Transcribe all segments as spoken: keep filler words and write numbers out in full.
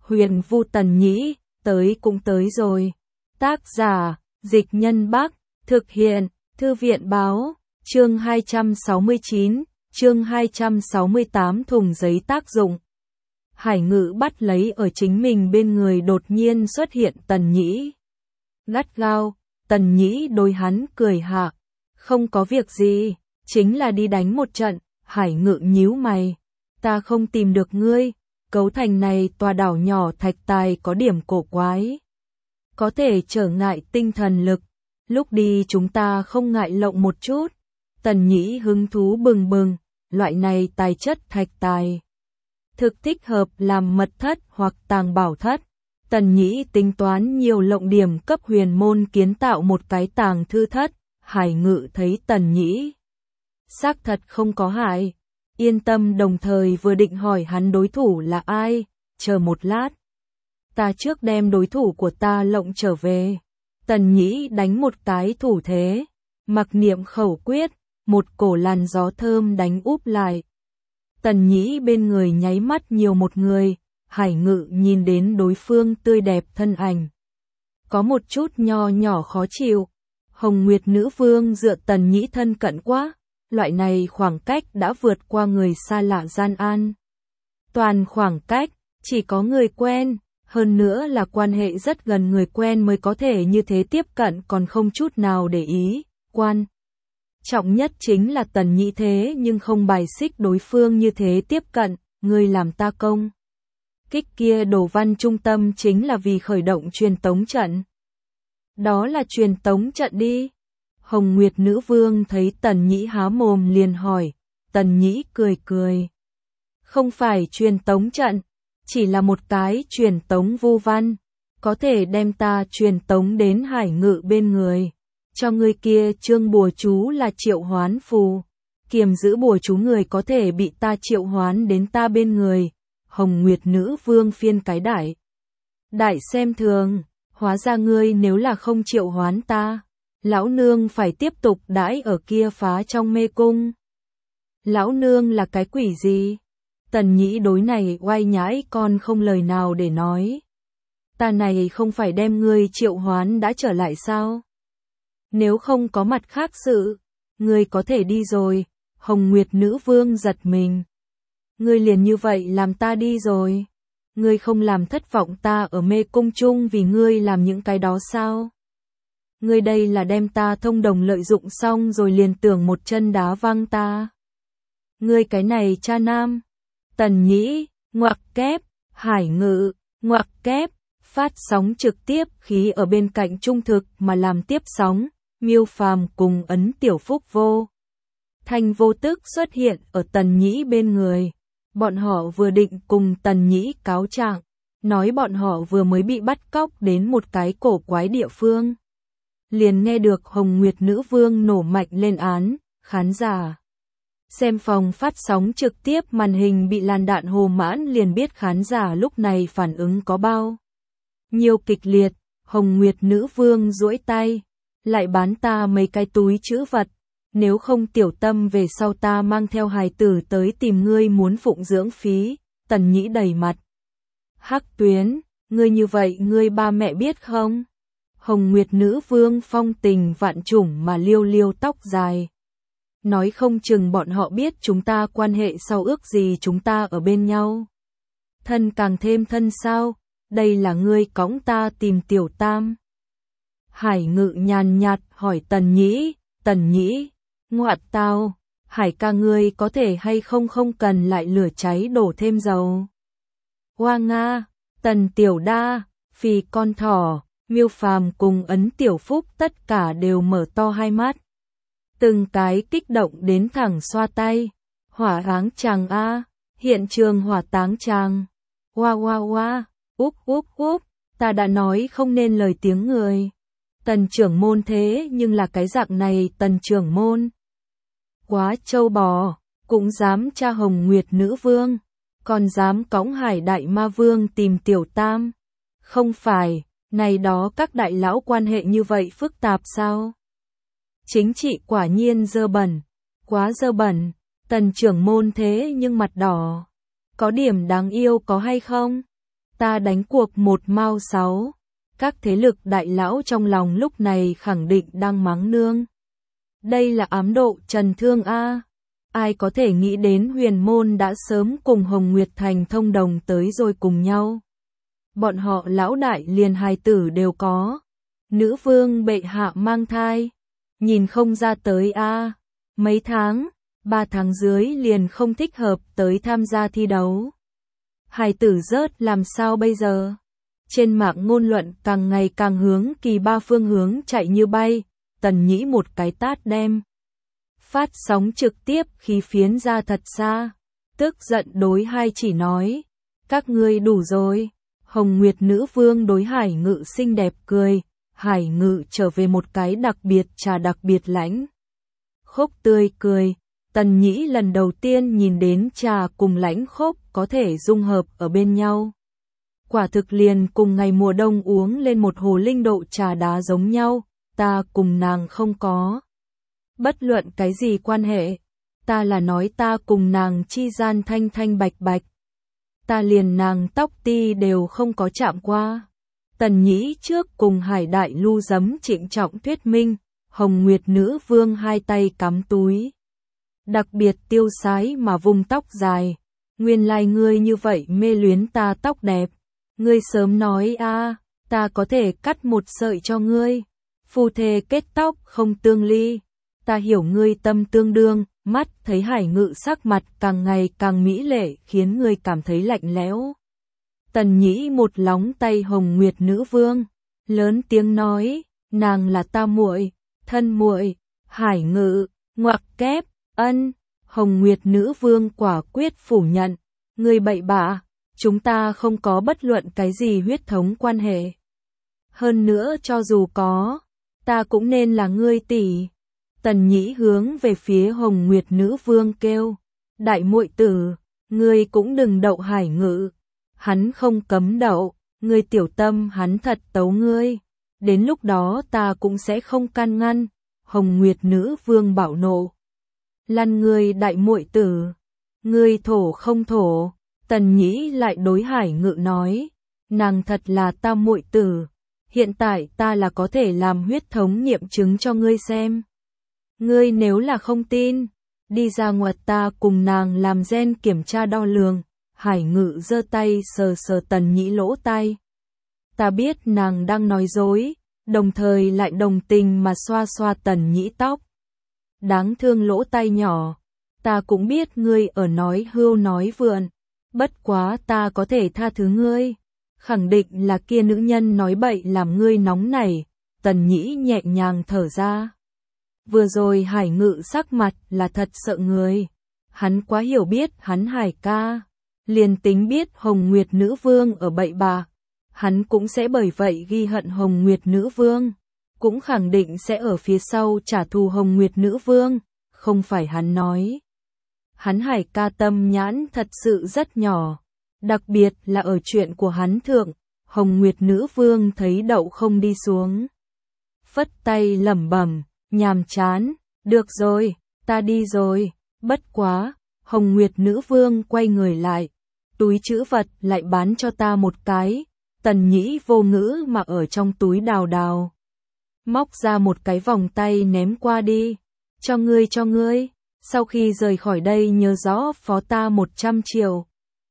Huyền Vu Tần Nhĩ, tới cũng tới rồi. Tác giả, Dịch Nhân Bắc, thực hiện, Thư viện Báo, chương hai trăm sáu mươi chín, chương hai trăm sáu mươi tám thùng giấy tác dụng. Hải Ngự bắt lấy ở chính mình bên người đột nhiên xuất hiện Tần Nhĩ. Gắt gao, Tần Nhĩ đối hắn cười hạ. Không có việc gì, chính là đi đánh một trận. Hải Ngự nhíu mày. Ta không tìm được ngươi, cấu thành này tòa đảo nhỏ thạch tài có điểm cổ quái. Có thể trở ngại tinh thần lực. Lúc đi chúng ta không ngại lộng một chút. Tần Nhĩ hứng thú bừng bừng, loại này tài chất thạch tài. Thực thích hợp làm mật thất hoặc tàng bảo thất. Tần Nhĩ tính toán nhiều lộng điểm cấp huyền môn kiến tạo một cái tàng thư thất. Hải Ngự thấy Tần Nhĩ xác thật không có hại. Yên tâm, đồng thời vừa định hỏi hắn đối thủ là ai. Chờ một lát. Ta trước đem đối thủ của ta lộng trở về. Tần Nhĩ đánh một cái thủ thế. Mặc niệm khẩu quyết. Một cổ làn gió thơm đánh úp lại. Tần Nhĩ bên người nháy mắt nhiều một người. Hải Ngự nhìn đến đối phương tươi đẹp thân ảnh. Có một chút nho nhỏ khó chịu. Hồng Nguyệt Nữ Vương dựa Tần Nhĩ thân cận quá. Loại này khoảng cách đã vượt qua người xa lạ gian an. Toàn khoảng cách, chỉ có người quen, hơn nữa là quan hệ rất gần người quen mới có thể như thế tiếp cận, còn không chút nào để ý. Quan trọng nhất chính là Tần Nhĩ thế nhưng không bài xích đối phương như thế tiếp cận. Ngươi làm ta công kích kia đồ văn trung tâm chính là vì khởi động truyền tống trận. Đó là truyền tống trận đi. Hồng Nguyệt Nữ Vương thấy Tần Nhĩ há mồm liền hỏi. Tần Nhĩ cười cười. Không phải truyền tống trận, chỉ là một cái truyền tống vu văn. Có thể đem ta truyền tống đến Hải Ngự bên người. Cho người kia chương bùa chú là triệu hoán phù. Kiềm giữ bùa chú người có thể bị ta triệu hoán đến ta bên người. Hồng Nguyệt Nữ Vương phiên cái đại. Đại xem thường, hóa ra ngươi nếu là không triệu hoán ta. Lão nương phải tiếp tục đãi ở kia phá trong mê cung. Lão nương là cái quỷ gì? Tần Nhĩ đối này oai nhãi con không lời nào để nói. Ta này không phải đem ngươi triệu hoán đã trở lại sao? Nếu không có mặt khác sự, ngươi có thể đi rồi. Hồng Nguyệt Nữ Vương giật mình. Ngươi liền như vậy làm ta đi rồi. Ngươi không làm thất vọng ta ở mê cung chung vì ngươi làm những cái đó sao? Ngươi đây là đem ta thông đồng lợi dụng xong rồi liền tưởng một chân đá văng ta. Ngươi cái này cha nam. Tần Nhĩ, ngoặc kép, Hải Ngự, ngoặc kép, phát sóng trực tiếp khí ở bên cạnh trung thực mà làm tiếp sóng, Miêu Phàm cùng Ấn Tiểu Phúc vô. Thanh vô tức xuất hiện ở Tần Nhĩ bên người. Bọn họ vừa định cùng Tần Nhĩ cáo trạng, nói bọn họ vừa mới bị bắt cóc đến một cái cổ quái địa phương. Liền nghe được Hồng Nguyệt Nữ Vương nổ mạnh lên án, khán giả. Xem phòng phát sóng trực tiếp màn hình bị làn đạn hồ mãn liền biết khán giả lúc này phản ứng có bao nhiều kịch liệt. Hồng Nguyệt Nữ Vương duỗi tay, lại bán ta mấy cái túi trữ vật. Nếu không tiểu tâm về sau ta mang theo hài tử tới tìm ngươi muốn phụng dưỡng phí. Tần Nhĩ đầy mặt hắc tuyến, ngươi như vậy ngươi ba mẹ biết không? Hồng Nguyệt Nữ Vương phong tình vạn trùng mà liêu liêu tóc dài. Nói không chừng bọn họ biết chúng ta quan hệ sau ước gì chúng ta ở bên nhau. Thân càng thêm thân sao, đây là ngươi cõng ta tìm tiểu tam. Hải Ngự nhàn nhạt hỏi Tần Nhĩ, Tần Nhĩ, ngoại tao, Hải ca ngươi có thể hay không không cần lại lửa cháy đổ thêm dầu. Hoa Nga, Tần Tiểu Đa, Phì con thỏ. Miêu Phàm cùng Ấn Tiểu Phúc tất cả đều mở to hai mắt. Từng cái kích động đến thẳng xoa tay. Hỏa táng chàng a, hiện trường hỏa táng chàng. Hoa hoa hoa, úp úp úp, ta đã nói không nên lời tiếng người. Tần trưởng môn thế nhưng là cái dạng này Tần trưởng môn. Quá trâu bò, cũng dám tra Hồng Nguyệt Nữ Vương, còn dám cõng Hải Đại Ma Vương tìm tiểu tam. Không phải. Này đó các đại lão quan hệ như vậy phức tạp sao? Chính trị quả nhiên dơ bẩn, quá dơ bẩn. Tần trưởng môn thế nhưng mặt đỏ. Có điểm đáng yêu có hay không? ta đánh cuộc một mao sáu. Các thế lực đại lão trong lòng lúc này khẳng định đang mắng nương. Đây là ám độ Trần Thương A. Ai có thể nghĩ đến Huyền Môn đã sớm cùng Hồng Nguyệt Thành thông đồng tới rồi cùng nhau. Bọn họ lão đại liền hài tử đều có. Nữ vương bệ hạ mang thai. Nhìn không ra tới A. Mấy tháng, ba tháng dưới liền không thích hợp tới tham gia thi đấu. Hài tử rớt làm sao bây giờ? Trên mạng ngôn luận càng ngày càng hướng kỳ ba phương hướng chạy như bay. Tần Nhĩ một cái tát đem. Phát sóng trực tiếp khí phiến ra thật xa. Tức giận đối hai chỉ nói. Các ngươi đủ rồi. Hồng Nguyệt nữ vương đối Hải Ngự xinh đẹp cười. Hải Ngự trở về một cái đặc biệt trà đặc biệt lãnh. Khốc tươi cười. Tần Nhĩ lần đầu tiên nhìn đến trà cùng lãnh khốc có thể dung hợp ở bên nhau. Quả thực liền cùng ngày mùa đông uống lên một hồ linh độ trà đá giống nhau. Ta cùng nàng không có bất luận cái gì quan hệ. Ta là nói ta cùng nàng chi gian thanh thanh bạch bạch. Ta liền nàng tóc ti đều không có chạm qua. Tần Nhĩ trước cùng Hải Đại Lưu giấm trịnh trọng thuyết minh. Hồng Nguyệt nữ vương hai tay cắm túi. Đặc biệt tiêu sái mà vùng tóc dài. Nguyên lai ngươi như vậy mê luyến ta tóc đẹp. Ngươi sớm nói a, ta có thể cắt một sợi cho ngươi. Phu thê kết tóc không tương ly. Ta hiểu ngươi tâm tương đương. Mắt thấy Hải Ngự sắc mặt càng ngày càng mỹ lệ khiến ngươi cảm thấy lạnh lẽo. Tần Nhĩ một lóng tay Hồng Nguyệt nữ vương, lớn tiếng nói, nàng là ta muội, thân muội. Hải Ngự, ngoặc kép, ân. Hồng Nguyệt nữ vương quả quyết phủ nhận, ngươi bậy bạ, chúng ta không có bất luận cái gì huyết thống quan hệ. Hơn nữa cho dù có, ta cũng nên là ngươi tỷ. Tần Nhĩ hướng về phía Hồng Nguyệt nữ vương kêu, đại muội tử, ngươi cũng đừng đậu Hải Ngự. Hắn không cấm đậu, ngươi tiểu tâm hắn thật tấu ngươi. Đến lúc đó ta cũng sẽ không can ngăn. Hồng Nguyệt nữ vương bạo nộ. Lăn ngươi đại muội tử, ngươi thổ không thổ. Tần Nhĩ lại đối Hải Ngự nói, nàng thật là ta muội tử. Hiện tại ta là có thể làm huyết thống nghiệm chứng cho ngươi xem. Ngươi nếu là không tin, đi ra ngoài ta cùng nàng làm gen kiểm tra đo lường. Hải Ngự giơ tay sờ sờ Tần Nhĩ lỗ tai. Ta biết nàng đang nói dối, đồng thời lại đồng tình mà xoa xoa Tần Nhĩ tóc. Đáng thương lỗ tai nhỏ, ta cũng biết ngươi ở nói hưu nói vượn, bất quá ta có thể tha thứ ngươi. Khẳng định là kia nữ nhân nói bậy làm ngươi nóng nảy. Tần Nhĩ nhẹ nhàng thở ra. Vừa rồi Hải Ngự sắc mặt là thật sợ người. Hắn quá hiểu biết hắn Hải ca. Liền tính biết Hồng Nguyệt nữ vương ở bậy bạ, hắn cũng sẽ bởi vậy ghi hận Hồng Nguyệt nữ vương. Cũng khẳng định sẽ ở phía sau trả thù Hồng Nguyệt nữ vương. Không phải hắn nói. Hắn Hải ca tâm nhãn thật sự rất nhỏ. Đặc biệt là ở chuyện của hắn thượng. Hồng Nguyệt nữ vương thấy đậu không đi xuống. Phất tay lẩm bẩm, nhàm chán. Được rồi, ta đi rồi. Bất quá, Hồng Nguyệt nữ vương quay người lại. Túi trữ vật lại bán cho ta một cái. Tần Nhĩ vô ngữ mà ở trong túi đào đào. Móc ra một cái vòng tay ném qua đi. Cho ngươi cho ngươi. Sau khi rời khỏi đây nhớ rõ phó ta một trăm triệu.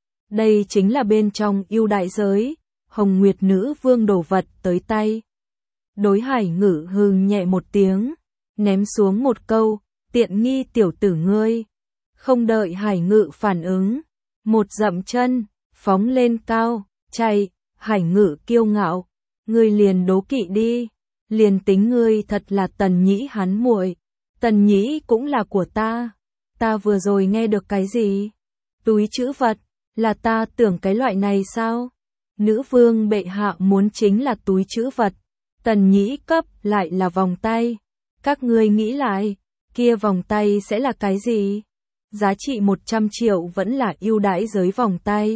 Đây chính là bên trong ưu đại giới. Hồng Nguyệt nữ vương đổ vật tới tay. Đối Hải Ngự hừ nhẹ một tiếng. Ném xuống một câu. Tiện nghi tiểu tử ngươi. Không đợi Hải Ngự phản ứng. Một dậm chân, phóng lên cao, chạy. Hải Ngự kiêu ngạo. Ngươi liền đố kỵ đi. Liền tính ngươi thật là Tần Nhĩ hắn muội. Tần Nhĩ cũng là của ta. Ta vừa rồi nghe được cái gì? Túi trữ vật. Là ta tưởng cái loại này sao? Nữ vương bệ hạ muốn chính là túi trữ vật. Tần Nhĩ cấp lại là vòng tay. Các ngươi nghĩ lại, kia vòng tay sẽ là cái gì? Giá trị một trăm triệu vẫn là ưu đãi giới vòng tay.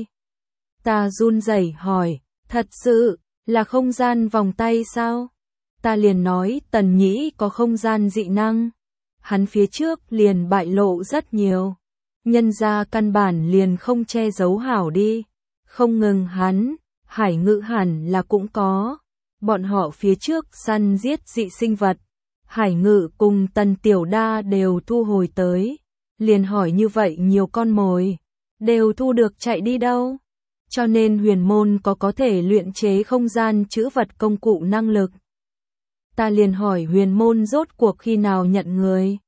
Ta run rẩy hỏi, thật sự là không gian vòng tay sao? Ta liền nói Tần Nhĩ có không gian dị năng. Hắn phía trước liền bại lộ rất nhiều. Nhân ra căn bản liền không che giấu hảo đi. Không ngừng hắn, Hải Ngự hẳn là cũng có. Bọn họ phía trước săn giết dị sinh vật. Hải Ngự cùng Tần Tiểu Đa đều thu hồi tới. Liền hỏi như vậy nhiều con mồi. Đều thu được chạy đi đâu? Cho nên huyền môn có có thể luyện chế không gian trữ vật công cụ năng lực. Ta liền hỏi huyền môn rốt cuộc khi nào nhận người.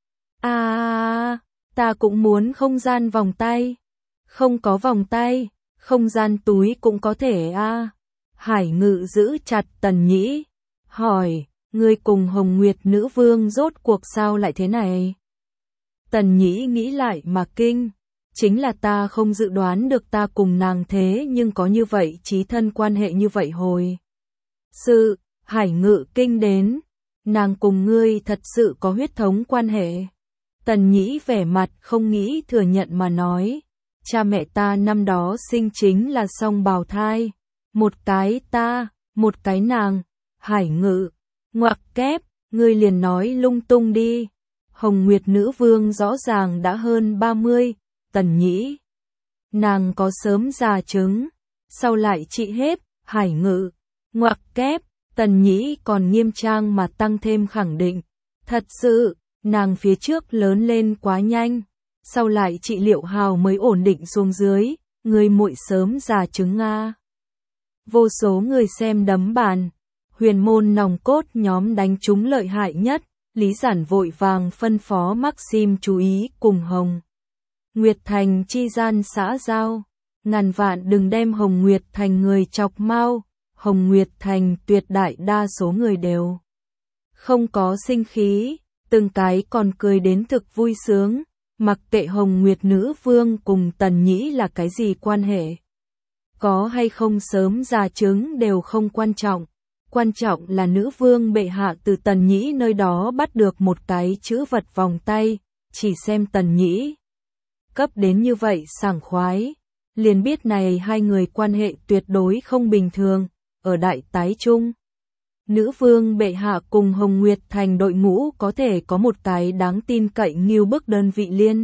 À, ta cũng muốn không gian vòng tay. Không có vòng tay, không gian túi cũng có thể a. À. Hải Ngự giữ chặt Tần Nhĩ. Hỏi, ngươi cùng Hồng Nguyệt Nữ Vương rốt cuộc sao lại thế này? Tần Nhĩ nghĩ lại mà kinh. Chính là ta không dự đoán được ta cùng nàng thế nhưng có như vậy chí thân quan hệ như vậy hồi. Sự, Hải Ngự kinh đến. Nàng cùng ngươi thật sự có huyết thống quan hệ. Tần Nhĩ vẻ mặt không nghĩ thừa nhận mà nói. Cha mẹ ta năm đó sinh chính là song bào thai. Một cái ta, một cái nàng. Hải Ngự, ngoặc kép, ngươi liền nói lung tung đi. Hồng Nguyệt Nữ Vương rõ ràng đã hơn ba mươi. Tần Nhĩ, nàng có sớm già chứng, sau lại trị hết. Hải Ngự, ngoặc kép, Tần Nhĩ còn nghiêm trang mà tăng thêm khẳng định. Thật sự, nàng phía trước lớn lên quá nhanh, sau lại trị liệu hào mới ổn định xuống dưới, người muội sớm già chứng nga. Vô số người xem đấm bàn, huyền môn nòng cốt nhóm đánh chúng lợi hại nhất, Lý Giản vội vàng phân phó Maxim chú ý cùng Hồng Nguyệt Thành chi gian xã giao, ngàn vạn đừng đem Hồng Nguyệt Thành người chọc mau. Hồng Nguyệt Thành tuyệt đại đa số người đều không có sinh khí, từng cái còn cười đến thực vui sướng, mặc kệ Hồng Nguyệt Nữ Vương cùng Tần Nhĩ là cái gì quan hệ. Có hay không sớm già chứng đều không quan trọng, quan trọng là nữ vương bệ hạ từ Tần Nhĩ nơi đó bắt được một cái chữ vật vòng tay, chỉ xem Tần Nhĩ cấp đến như vậy sảng khoái, liền biết này hai người quan hệ tuyệt đối không bình thường. Ở đại tái trung, nữ vương bệ hạ cùng Hồng Nguyệt Thành đội ngũ có thể có một cái đáng tin cậy nghiêu bức đơn vị liên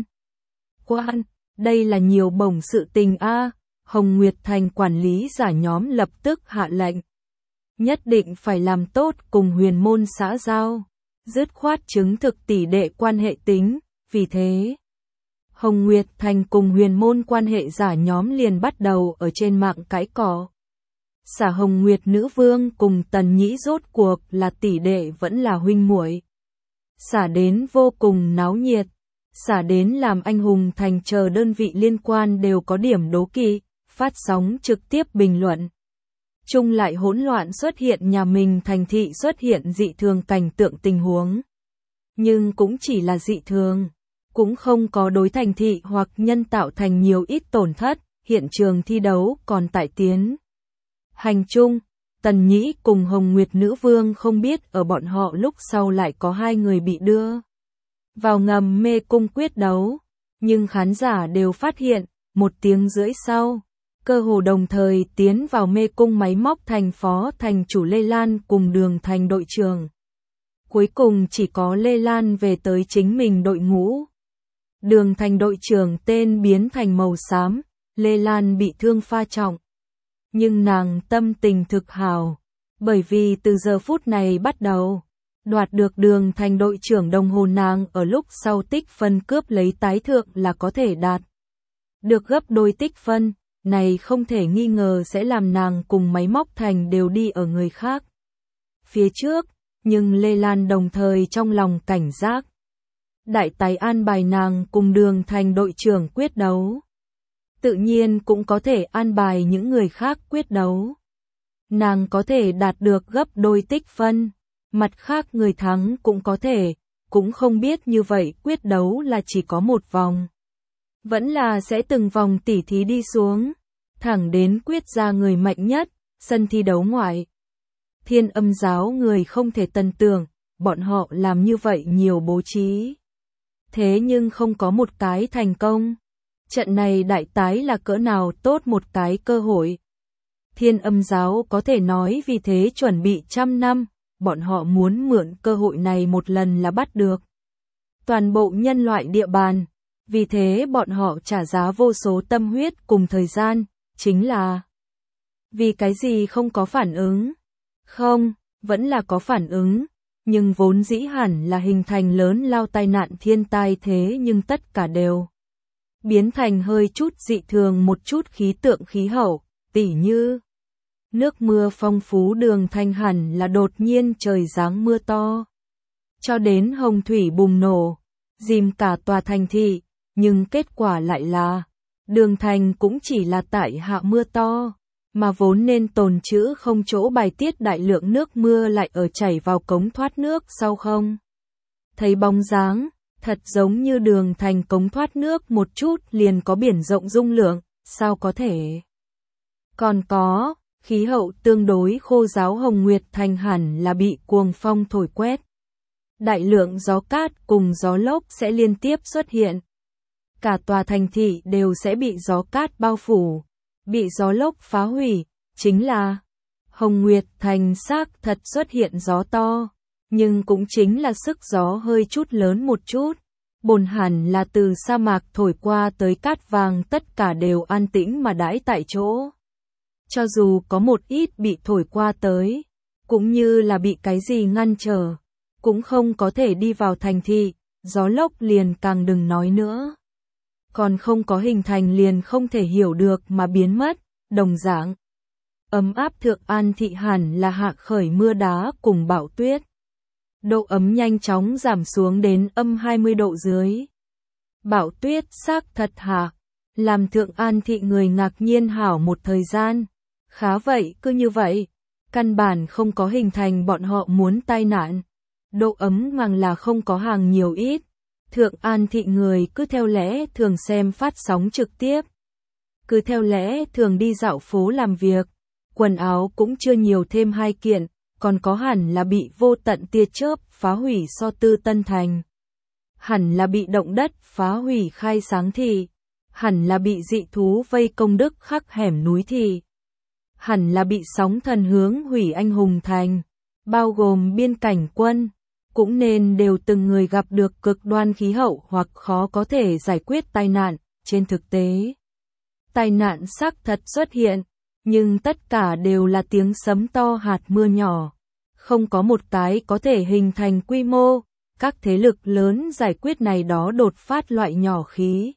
quan, đây là nhiều bổng sự tình a. À. Hồng Nguyệt Thành quản lý giả nhóm lập tức hạ lệnh, nhất định phải làm tốt cùng huyền môn xã giao, dứt khoát chứng thực tỷ đệ quan hệ tính, vì thế Hồng Nguyệt Thành cùng huyền môn quan hệ giả nhóm liền bắt đầu ở trên mạng cãi cọ. Xả Hồng Nguyệt Nữ Vương cùng Tần Nhĩ rốt cuộc là tỷ đệ vẫn là huynh muội. Xả đến vô cùng náo nhiệt, xả đến làm anh hùng thành chờ đơn vị liên quan đều có điểm đố kỵ, phát sóng trực tiếp bình luận. Chung lại hỗn loạn xuất hiện nhà mình thành thị xuất hiện dị thường cảnh tượng tình huống. Nhưng cũng chỉ là dị thường, cũng không có đối thành thị hoặc nhân tạo thành nhiều ít tổn thất, hiện trường thi đấu còn tại tiến hành chung. Tần Nhĩ cùng Hồng Nguyệt Nữ Vương không biết ở bọn họ lúc sau lại có hai người bị đưa vào ngầm mê cung quyết đấu, nhưng khán giả đều phát hiện, một tiếng rưỡi sau, cơ hồ đồng thời tiến vào mê cung máy móc thành phó thành chủ Lê Lan cùng Đường Thành đội trưởng. Cuối cùng chỉ có Lê Lan về tới chính mình đội ngũ. Đường Thành đội trưởng tên biến thành màu xám, Lê Lan bị thương pha trọng. Nhưng nàng tâm tình thực hào, bởi vì từ giờ phút này bắt đầu, đoạt được Đường Thành đội trưởng đồng hồ nàng ở lúc sau tích phân cướp lấy tái thượng là có thể đạt được gấp đôi tích phân, này không thể nghi ngờ sẽ làm nàng cùng máy móc thành đều đi ở người khác phía trước, nhưng Lê Lan đồng thời trong lòng cảnh giác. Đại tái an bài nàng cùng Đường Thành đội trưởng quyết đấu, tự nhiên cũng có thể an bài những người khác quyết đấu. Nàng có thể đạt được gấp đôi tích phân, mặt khác người thắng cũng có thể, cũng không biết như vậy quyết đấu là chỉ có một vòng, vẫn là sẽ từng vòng tỉ thí đi xuống, thẳng đến quyết ra người mạnh nhất, sân thi đấu ngoại. Thiên Âm giáo người không thể tần tưởng, bọn họ làm như vậy nhiều bố trí. Thế nhưng không có một cái thành công. Trận này đại tái là cỡ nào tốt một cái cơ hội. Thiên Âm giáo có thể nói vì thế chuẩn bị trăm năm, bọn họ muốn mượn cơ hội này một lần là bắt được toàn bộ nhân loại địa bàn. Vì thế bọn họ trả giá vô số tâm huyết cùng thời gian, chính là Vì cái gì không có phản ứng? Không, vẫn là có phản ứng, nhưng vốn dĩ hẳn là hình thành lớn lao tai nạn thiên tai thế nhưng tất cả đều biến thành hơi chút dị thường một chút khí tượng khí hậu, tỉ như nước mưa phong phú đường thành hẳn là đột nhiên trời giáng mưa to. Cho đến hồng thủy bùng nổ, dìm cả tòa thành thị, nhưng kết quả lại là đường thành cũng chỉ là tại hạ mưa to, mà vốn nên tồn trữ không chỗ bài tiết đại lượng nước mưa lại ở chảy vào cống thoát nước sau không. Thấy bóng dáng, thật giống như đường thành cống thoát nước một chút liền có biển rộng dung lượng, sao có thể. Còn có, khí hậu tương đối khô ráo Hồng Nguyệt Thành hẳn là bị cuồng phong thổi quét. Đại lượng gió cát cùng gió lốc sẽ liên tiếp xuất hiện. Cả tòa thành thị đều sẽ bị gió cát bao phủ, bị gió lốc phá hủy, chính là Hồng Nguyệt Thành xác thật xuất hiện gió to, nhưng cũng chính là sức gió hơi chút lớn một chút. Bồn hẳn là từ sa mạc thổi qua tới cát vàng tất cả đều an tĩnh mà đãi tại chỗ. Cho dù có một ít bị thổi qua tới, cũng như là bị cái gì ngăn trở, cũng không có thể đi vào thành thị, gió lốc liền càng đừng nói nữa. Còn không có hình thành liền không thể hiểu được mà biến mất, đồng dạng. Ấm áp Thượng An thị hẳn là hạ khởi mưa đá cùng bão tuyết. Độ ấm nhanh chóng giảm xuống đến âm hai mươi độ dưới. Bão tuyết xác thật hạ, làm Thượng An thị người ngạc nhiên hảo một thời gian. Khá vậy, cứ như vậy, căn bản không có hình thành bọn họ muốn tai nạn. Độ ấm ngang là không có hàng nhiều ít. Thượng An thị người cứ theo lẽ thường xem phát sóng trực tiếp. Cứ theo lẽ thường đi dạo phố làm việc. Quần áo cũng chưa nhiều thêm hai kiện, còn có hẳn là bị vô tận tia chớp phá hủy so tư Tân Thành. Hẳn là bị động đất phá hủy khai sáng thị. Hẳn là bị dị thú vây công đức khắc hẻm núi thị. Hẳn là bị sóng thần hướng hủy anh hùng thành, bao gồm biên cảnh quân. Cũng nên đều từng người gặp được cực đoan khí hậu hoặc khó có thể giải quyết tai nạn, trên thực tế. Tai nạn xác thật xuất hiện, nhưng tất cả đều là tiếng sấm to hạt mưa nhỏ. Không có một cái có thể hình thành quy mô, các thế lực lớn giải quyết này đó đột phát loại nhỏ khí.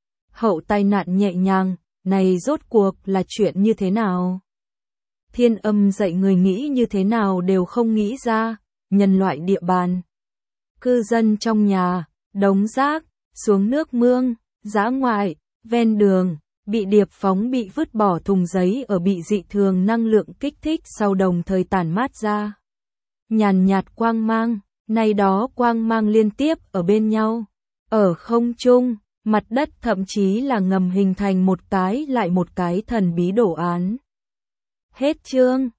Hậu tai nạn nhẹ nhàng, này rốt cuộc là chuyện như thế nào? Thiên Âm dạy người nghĩ như thế nào đều không nghĩ ra. Nhân loại địa bàn, cư dân trong nhà, đống rác, xuống nước mương, dã ngoại, ven đường, bị điệp phóng bị vứt bỏ thùng giấy ở bị dị thường năng lượng kích thích sau đồng thời tản mát ra. Nhàn nhạt quang mang, này đó quang mang liên tiếp ở bên nhau, ở không trung, mặt đất thậm chí là ngầm hình thành một cái lại một cái thần bí đồ án. Hết chương.